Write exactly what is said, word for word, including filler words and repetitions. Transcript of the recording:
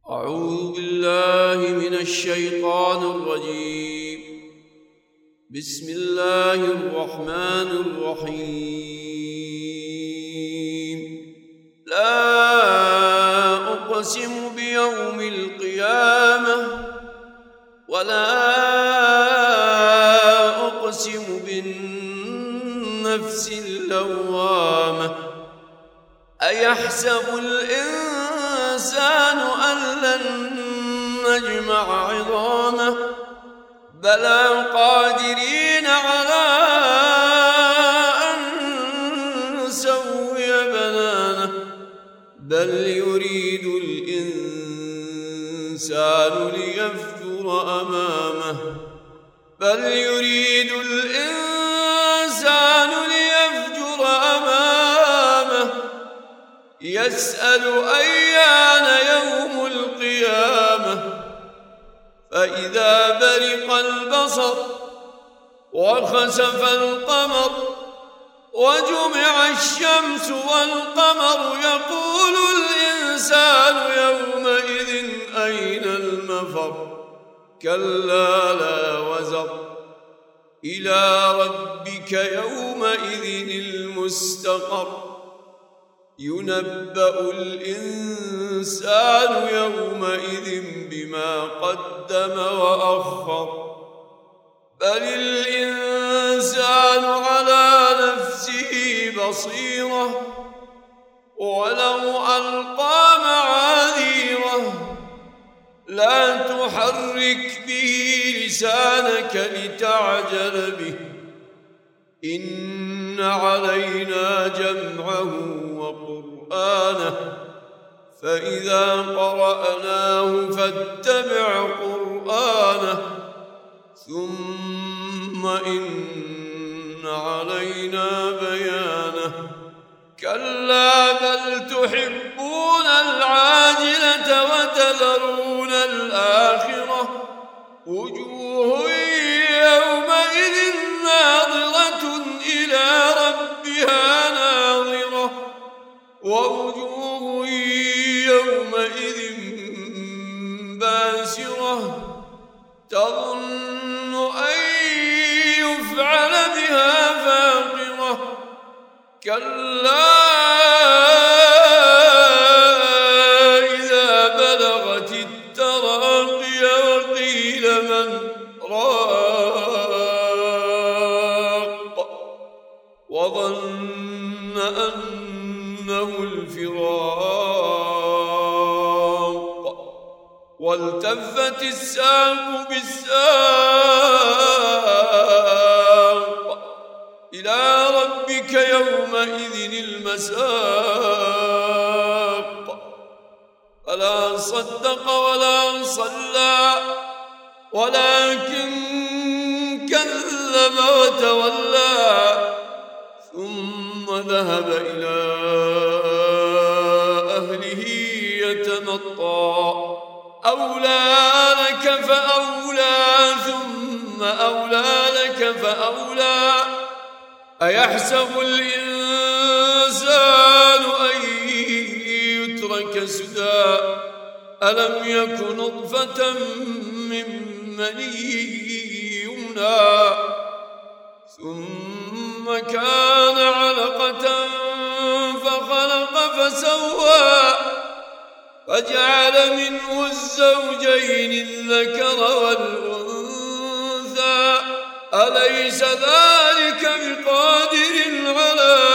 أعوذ بالله من الشيطان الرجيم. بسم الله الرحمن الرحيم. لا أقسم بيوم القيامة ولا أقسم بالنفس اللوامة. أيحسب الإنسان أن لن نجمع عظامه بلى قادرين على أن نسوي بنانه بل يريد الإنسان ليفجر أمامه بل يريد الإنسان ليفجر أمامه يسأل أيان يوم القيامة فإذا برق البصر وخسف القمر وجمع الشمس والقمر يقول الإنسان يومئذ أين المفر كلا لا وزر إلى ربك يومئذ المستقر ينبأ الإنسان يومئذ بما قدم وأخر بل الإنسان على نفسه بصيرة ولو ألقى معاذيره لا تحرك به لسانك لتعجل به إن علينا جمعه وقرآنه فإذا قرأناه فاتبع قرآنه ثم إن علينا بيانه كلا بل تحبون العاجلة وتذرون الآخرة وجوه يومئذ ناظرة إلى ربها ناظرة ووجوه يومئذ باسرة تظن أن يفعل بها فاقرة كلا إذا بلغت التراقي وقيل من راق وظن أنه الفراق والتفت الساق بالساق إلى ربك يومئذ المساق فلا صدق ولا صلى ولكن كذب وتولى ثم ذهب إلى أهله يتمطى أولى لك فأولى ثم أولى لك فأولى أيحسب الإنسان أن يترك سدى ألم يك نطفة من مني يمنى ثم كان علقة فخلق فسوى فجعل منه الزوجين الذكر والأنثى أليس ذلك بقادر على